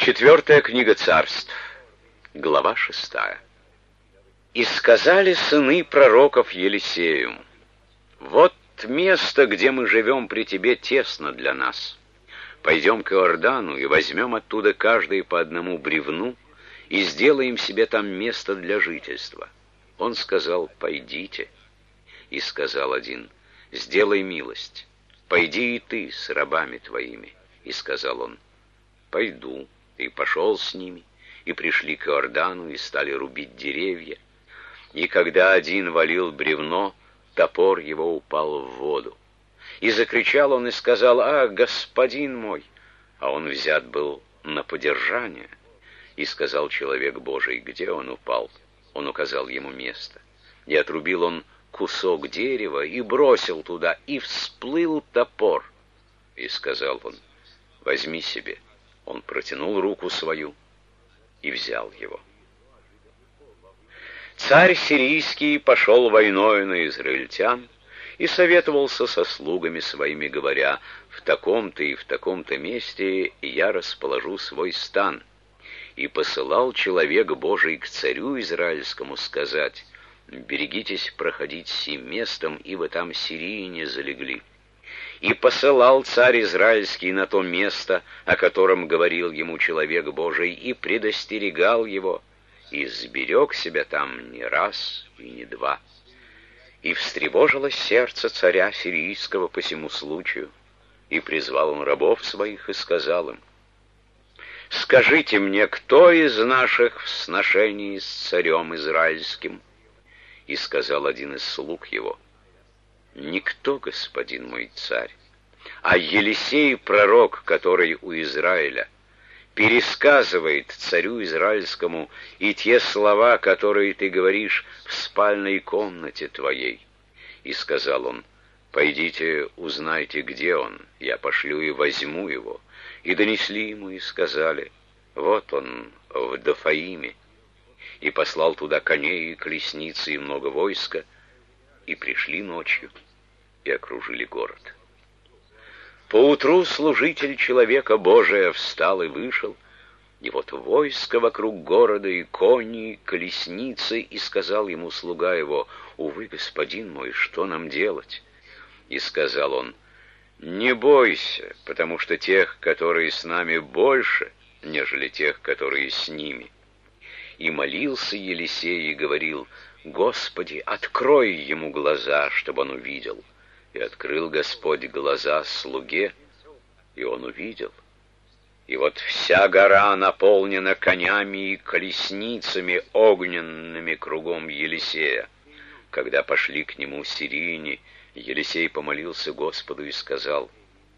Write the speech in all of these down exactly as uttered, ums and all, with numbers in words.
Четвертая книга Царств, глава шестая. «И сказали сыны пророков Елисею: вот место, где мы живем при тебе, тесно для нас. Пойдем к Иордану и возьмем оттуда каждый по одному бревну и сделаем себе там место для жительства». Он сказал: пойдите. И сказал один: сделай милость, пойди и ты с рабами твоими. И сказал он: пойду. И пошел с ними, и пришли к Иордану, и стали рубить деревья. И когда один валил бревно, топор его упал в воду. И закричал он и сказал: «А, господин мой!» А он взят был на подержание. И сказал человек Божий: где он упал? Он указал ему место. И отрубил он кусок дерева и бросил туда, и всплыл топор. И сказал он: возьми себе. Он протянул руку свою и взял его. Царь сирийский пошел войною на израильтян и советовался со слугами своими, говоря: в таком-то и в таком-то месте я расположу свой стан. И посылал человек Божий к царю израильскому сказать: берегитесь проходить сим местом, ибо там сирийне залегли. И посылал царь израильский на то место, о котором говорил ему человек Божий, и предостерегал его, и сберег себя там не раз и не два. И встревожилось сердце царя сирийского по сему случаю, и призвал он рабов своих и сказал им: скажите мне, кто из наших в сношении с царем израильским? И сказал один из слуг его: никто, господин мой царь, а Елисей, пророк, который у Израиля, пересказывает царю израильскому и те слова, которые ты говоришь в спальной комнате твоей. И сказал он: пойдите, узнайте, где он, я пошлю и возьму его. И донесли ему и сказали: вот он в Дофаиме. И послал туда коней и колесницы и много войска, и пришли ночью и окружили город. Поутру служитель человека Божия встал и вышел, и вот войско вокруг города, и кони, и колесницы, и сказал ему слуга его: увы, господин мой, что нам делать? И сказал он: не бойся, потому что тех, которые с нами, больше, нежели тех, которые с ними. И молился Елисей и говорил: Господи, открой ему глаза, чтобы он увидел. И открыл Господь глаза слуге, и он увидел. И вот вся гора наполнена конями и колесницами огненными кругом Елисея. Когда пошли к нему сирийне, Елисей помолился Господу и сказал: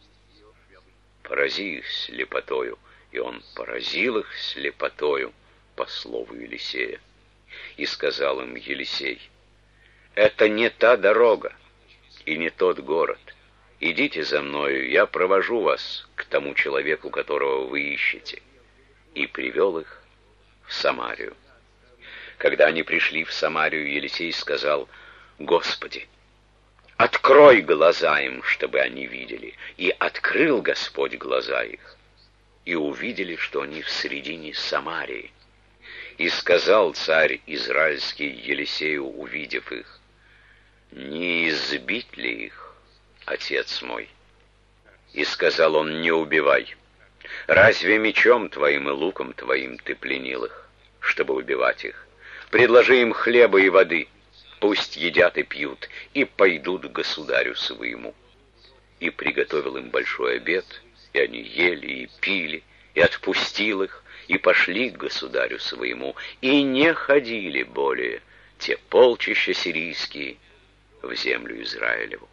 порази их слепотою. И он поразил их слепотою по слову Елисея. И сказал им Елисей: это не та дорога и не тот город. Идите за мною, я провожу вас к тому человеку, которого вы ищете. И привел их в Самарию. Когда они пришли в Самарию, Елисей сказал: Господи, открой глаза им, чтобы они видели. И открыл Господь глаза их, и увидели, что они в середине Самарии. И сказал царь израильский Елисею, увидев их: не избить ли их, отец мой? И сказал он: не убивай. Разве мечом твоим и луком твоим ты пленил их, чтобы убивать их? Предложи им хлеба и воды, пусть едят и пьют, и пойдут к государю своему. И приготовил им большой обед, и они ели и пили, и отпустил их, и пошли к государю своему, и не ходили более те полчища сирийские в землю Израилеву.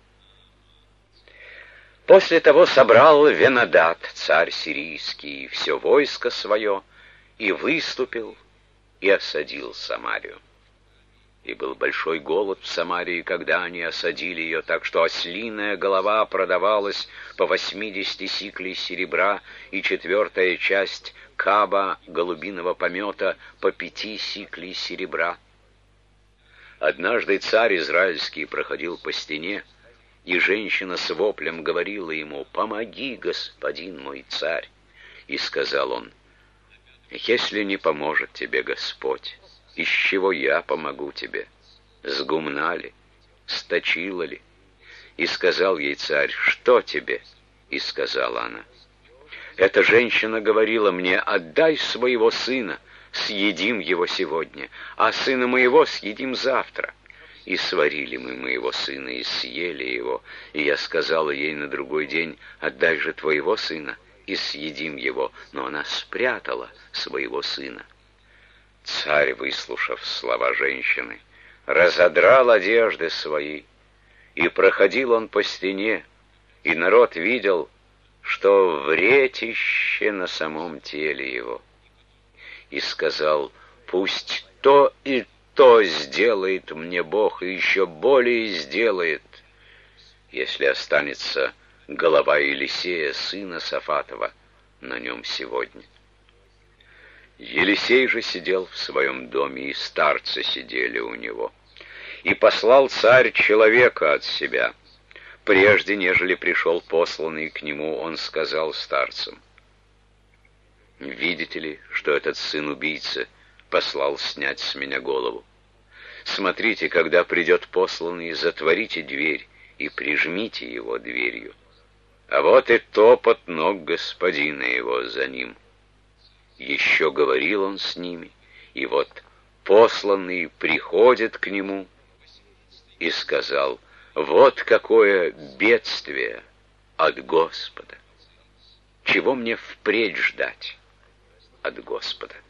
После того собрал Венадат, царь сирийский, все войско свое, и выступил, и осадил Самарию. И был большой голод в Самарии, когда они осадили ее, так что ослиная голова продавалась по восьмидесяти сиклей серебра, и четвертая часть каба голубиного помета по пяти сиклей серебра. Однажды царь израильский проходил по стене, и женщина с воплем говорила ему: «Помоги, господин мой царь!» И сказал он: Если не поможет тебе Господь, из чего я помогу тебе? С гумна ли? С точила ли? И сказал ей царь: что тебе? И сказала она: эта женщина говорила мне: отдай своего сына, съедим его сегодня, а сына моего съедим завтра. И сварили мы моего сына, и съели его. И я сказала ей на другой день: отдай же твоего сына, и съедим его. Но она спрятала своего сына. Царь, выслушав слова женщины, разодрал одежды свои, и проходил он по стене, и народ видел, что вретище на самом теле его. И сказал: пусть то и то сделает мне Бог, и еще более сделает, если останется голова Елисея, сына Сафатова, на нем сегодня. Елисей же сидел в своем доме, и старцы сидели у него. И послал царь человека от себя. Прежде, нежели пришел посланный к нему, он сказал старцам: видите ли, что этот сын убийцы послал снять с меня голову? Смотрите, когда придет посланный, затворите дверь и прижмите его дверью. А вот и топот ног господина его за ним. Еще говорил он с ними, и вот посланный приходит к нему и сказал: вот какое бедствие от Господа! Чего мне впредь ждать от Господа?